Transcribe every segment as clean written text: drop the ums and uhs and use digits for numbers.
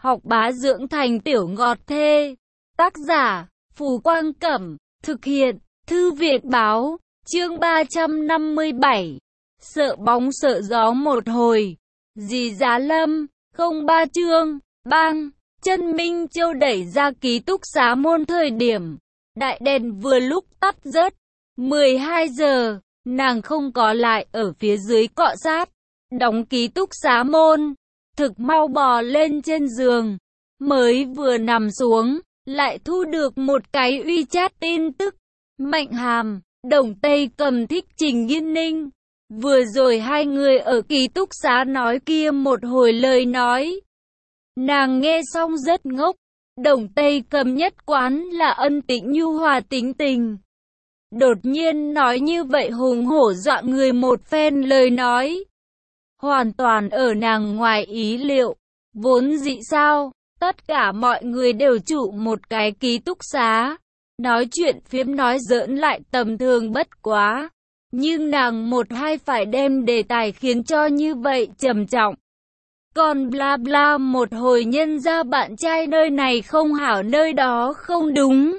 học bá dưỡng thành tiểu ngọt thê. Tác giả, Phù Quang Cẩm, thực hiện, Thư Viện Báo, chương 357. Sợ bóng sợ gió một hồi. Dì Giá Lâm, 03 chương, bang. Chân Minh Châu đẩy ra ký túc xá môn thời điểm đại đèn vừa lúc tắt rớt. 12 giờ, nàng không có lại ở phía dưới cọ sát, đóng ký túc xá môn, thực mau bò lên trên giường, mới vừa nằm xuống, lại thu được một cái WeChat tin tức. Mạnh Hàm, Đồng Tây Cầm thích Trình Nghiên Ninh. Vừa rồi hai người ở ký túc xá nói kia một hồi lời nói. Nàng nghe xong rất ngốc. Đồng Tây Cầm nhất quán là ân tĩnh nhu hòa tính tình. Đột nhiên nói như vậy hùng hổ dọa người một phen lời nói. Hoàn toàn ở nàng ngoài ý liệu. Vốn dĩ sao, tất cả mọi người đều trụ một cái ký túc xá. Nói chuyện phiếm nói giỡn lại tầm thường bất quá. Nhưng nàng một hai phải đem đề tài khiến cho như vậy trầm trọng. Còn bla bla một hồi nhân ra bạn trai nơi này không hảo nơi đó không đúng.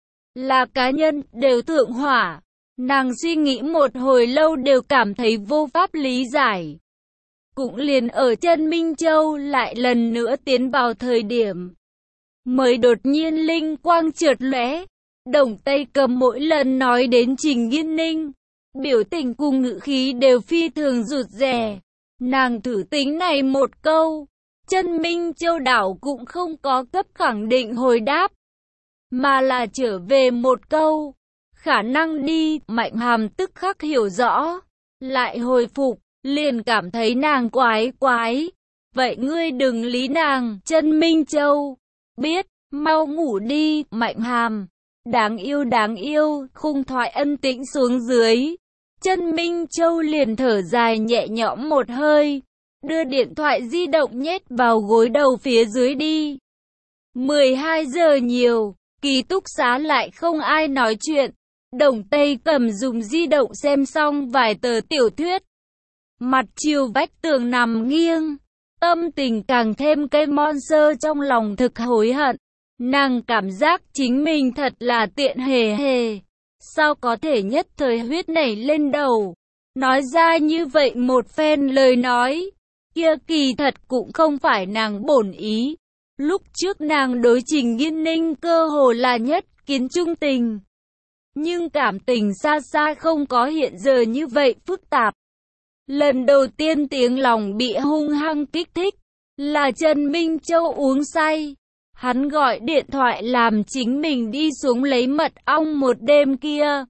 Là cá nhân đều thượng hỏa. Nàng suy nghĩ một hồi lâu đều cảm thấy vô pháp lý giải. Cũng liền ở chân Minh Châu lại lần nữa tiến vào thời điểm. Mới đột nhiên linh quang chợt lóe. Đồng Tây Cầm mỗi lần nói đến Trình Nghiên Ninh, biểu tình cùng ngữ khí đều phi thường rụt rè. Nàng thử tính này một câu, chân Minh Châu đảo cũng không có cấp khẳng định hồi đáp, mà là trở về một câu, khả năng đi. Mạnh Hàm tức khắc hiểu rõ, lại hồi phục, liền cảm thấy nàng quái quái. Vậy ngươi đừng lý nàng. Chân Minh Châu, biết, mau ngủ đi. Mạnh Hàm, đáng yêu, khung thoại ân tĩnh xuống dưới. Chân Minh Châu liền thở dài nhẹ nhõm một hơi, đưa điện thoại di động nhét vào gối đầu phía dưới đi. 12 giờ nhiều, ký túc xá lại không ai nói chuyện. Đồng Tây Cầm dùng di động xem xong vài tờ tiểu thuyết. Mặt chiều vách tường nằm nghiêng, tâm tình càng thêm cái monster trong lòng thực hối hận. Nàng cảm giác chính mình thật là tiện hề hề. Sao có thể nhất thời huyết nảy lên đầu, nói ra như vậy một phen lời nói, kia kỳ thật cũng không phải nàng bổn ý. Lúc trước nàng đối Trình Nghiên Ninh cơ hồ là nhất kiến trung tình. Nhưng cảm tình xa xa không có hiện giờ như vậy phức tạp. Lần đầu tiên tiếng lòng bị hung hăng kích thích, là Trần Minh Châu uống say. Hắn gọi điện thoại làm chính mình đi xuống lấy mật ong một đêm kia.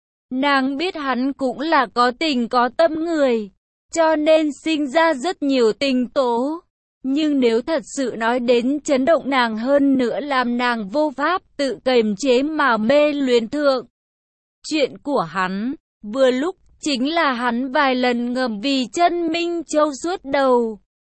Nàng biết hắn cũng là có tình có tâm người, cho nên sinh ra rất nhiều tình tố. Nhưng nếu thật sự nói đến chấn động nàng hơn nữa làm nàng vô pháp tự kiềm chế mà mê luyến thượng. Chuyện của hắn, vừa lúc chính là hắn vài lần ngầm vì chân Minh Châu suốt đầu.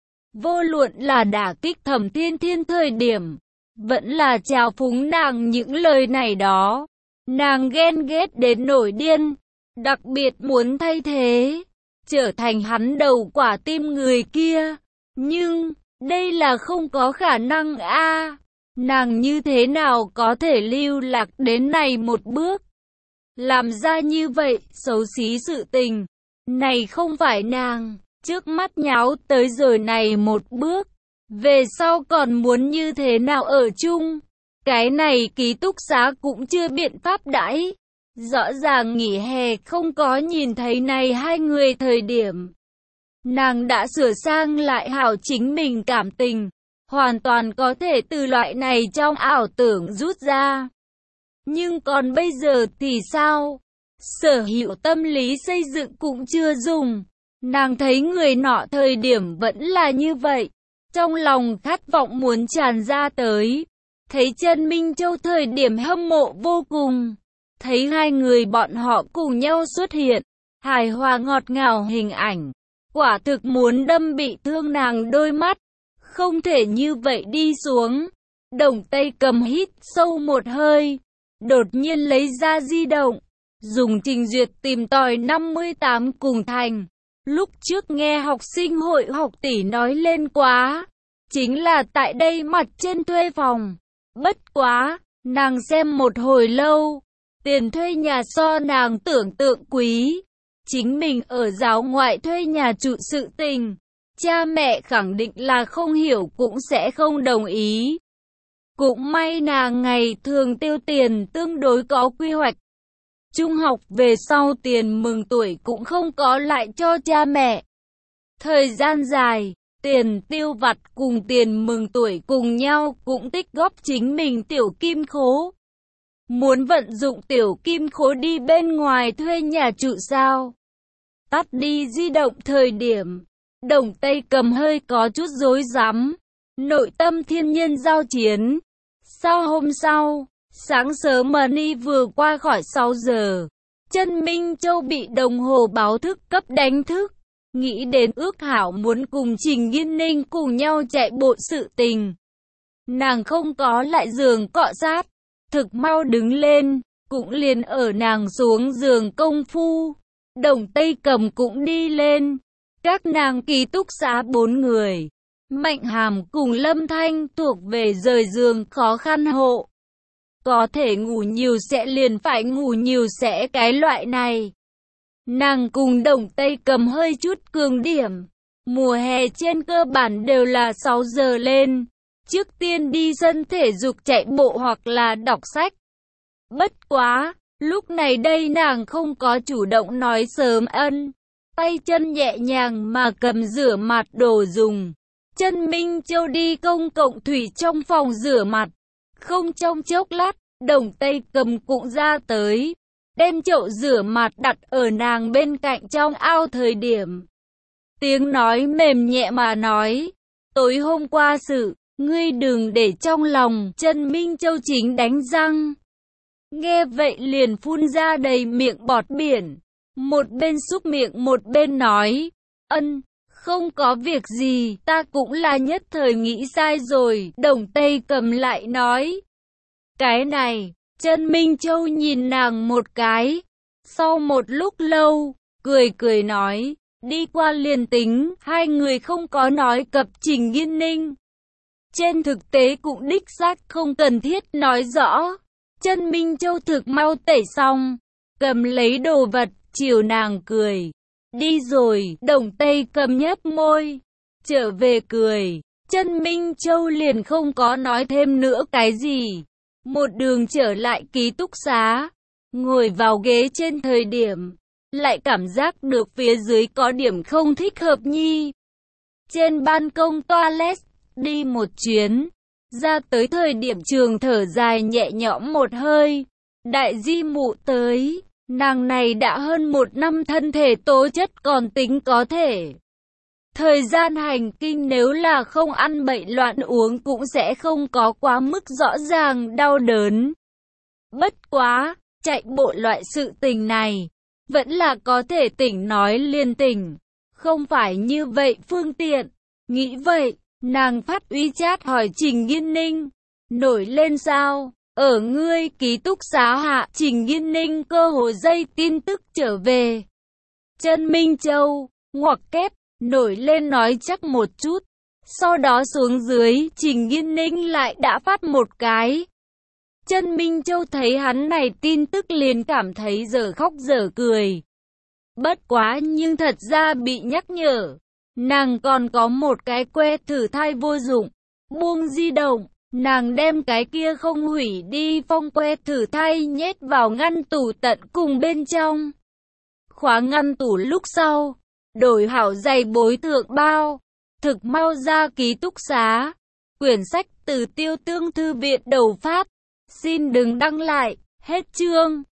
Vô luận là đả kích Thẩm Thiên Thiên thời điểm, vẫn là chào phúng nàng những lời này đó. Nàng ghen ghét đến nổi điên, đặc biệt muốn thay thế, trở thành hắn đầu quả tim người kia. Nhưng, đây là không có khả năng a. Nàng như thế nào có thể lưu lạc đến này một bước? Làm ra như vậy, xấu xí sự tình. Này không phải nàng, trước mắt nháo tới rồi này một bước. Về sau còn muốn như thế nào ở chung? Cái này ký túc xá cũng chưa biện pháp đãi. Rõ ràng nghỉ hè không có nhìn thấy này hai người thời điểm. Nàng đã sửa sang lại hảo chính mình cảm tình. Hoàn toàn có thể từ loại này trong ảo tưởng rút ra. Nhưng còn bây giờ thì sao? Sở hữu tâm lý xây dựng cũng chưa dùng. Nàng thấy người nọ thời điểm vẫn là như vậy. Trong lòng khát vọng muốn tràn ra tới. Thấy Trần Minh Châu thời điểm hâm mộ vô cùng. Thấy hai người bọn họ cùng nhau xuất hiện. Hài hòa ngọt ngào hình ảnh. Quả thực muốn đâm bị thương nàng đôi mắt. Không thể như vậy đi xuống. Đồng Tây Cầm hít sâu một hơi. Đột nhiên lấy ra di động. Dùng trình duyệt tìm tòi 58 cùng thành. Lúc trước nghe học sinh hội học tỷ nói lên quá. chính là tại đây mặt trên thuê phòng. Bất quá, nàng xem một hồi lâu, tiền thuê nhà so nàng tưởng tượng quý. Chính mình ở giáo ngoại thuê nhà trụ sự tình, cha mẹ khẳng định là không hiểu cũng sẽ không đồng ý. Cũng may nàng ngày thường tiêu tiền tương đối có quy hoạch. Trung học về sau tiền mừng tuổi cũng không có lại cho cha mẹ. Thời gian dài, tiền tiêu vặt cùng tiền mừng tuổi cùng nhau cũng tích góp chính mình tiểu kim khố. Muốn vận dụng tiểu kim khố đi bên ngoài thuê nhà trụ sao? Tắt đi di động thời điểm, Đồng Tây Cầm hơi có chút rối rắm, nội tâm thiên nhân giao chiến. Sau hôm sau, sáng sớm Money vừa qua khỏi 6 giờ, Chân Minh Châu bị đồng hồ báo thức cấp đánh thức. Nghĩ đến ước hảo muốn cùng Trình Nghiên Ninh cùng nhau chạy bộ sự tình. Nàng không có lại giường cọ sát, thực mau đứng lên, cũng liền ở nàng xuống giường công phu. Đồng Tây Cầm cũng đi lên, các nàng ký túc xá 4 người. Mạnh Hàm cùng Lâm Thanh thuộc về rời giường khó khăn hộ. Có thể ngủ nhiều sẽ liền phải ngủ nhiều sẽ cái loại này. Nàng cùng Đồng Tây Cầm hơi chút cường điểm. Mùa hè trên cơ bản đều là 6 giờ lên. Trước tiên đi sân thể dục chạy bộ hoặc là đọc sách. Bất quá, lúc này đây nàng không có chủ động nói sớm ân. Tay chân nhẹ nhàng mà cầm rửa mặt đồ dùng. Chân Minh Châu đi công cộng thủy trong phòng rửa mặt. Không trong chốc lát, Đồng Tây Cầm cũng ra tới. Đem chậu rửa mặt đặt ở nàng bên cạnh trong ao thời điểm. Tiếng nói mềm nhẹ mà nói. Tối hôm qua sự, ngươi đừng để trong lòng. Chân Minh Châu chính đánh răng. Nghe vậy liền phun ra đầy miệng bọt biển. Một bên súc miệng một bên nói. Ân, không có việc gì, ta cũng là nhất thời nghĩ sai rồi. Đồng Tây Cầm lại nói. Cái này, Chân Minh Châu nhìn nàng một cái. Sau một lúc lâu, cười nói. Đi qua liền tính, hai người không có nói cập Trình Nghiên Ninh. Trên thực tế cũng đích xác không cần thiết nói rõ. Chân Minh Châu thực mau tẩy xong, cầm lấy đồ vật, chiều nàng cười. Đi rồi, Đồng Tây Cầm nhếch môi, trở về cười. Chân Minh Châu liền không có nói thêm nữa cái gì. Một đường trở lại ký túc xá, ngồi vào ghế trên thời điểm, lại cảm giác được phía dưới có điểm không thích hợp nhi. Trên ban công toilet, đi một chuyến, ra tới thời điểm trường thở dài nhẹ nhõm một hơi. Đại di mụ tới, nàng này đã hơn 1 năm thân thể tố chất còn tính có thể. Thời gian hành kinh nếu là không ăn bậy loạn uống cũng sẽ không có quá mức rõ ràng đau đớn. Bất quá, chạy bộ loại sự tình này, vẫn là có thể tỉnh nói liền tỉnh, không phải như vậy phương tiện. Nghĩ vậy, nàng phát WeChat hỏi Trình Nghiên Ninh, nổi lên sao? Ở ngươi ký túc xá hạ. Trình Nghiên Ninh cơ hồ dây tin tức trở về. Chân Minh Châu, ngoặc kép, nổi lên nói chắc một chút. Sau đó xuống dưới, Trình Nghiên Ninh lại đã phát một cái. Chân Minh Châu thấy hắn này tin tức liền cảm thấy dở khóc dở cười. Bất quá nhưng thật ra bị nhắc nhở. Nàng còn có một cái que thử thai vô dụng. Buông di động, nàng đem cái kia không hủy đi phong que thử thai nhét vào ngăn tủ tận cùng bên trong. Khóa ngăn tủ lúc sau, đổi hảo giày bối thượng bao, thực mau ra ký túc xá. Quyển sách từ Tiêu Tương Thư viện đầu Pháp. Xin đừng đăng lại, hết chương.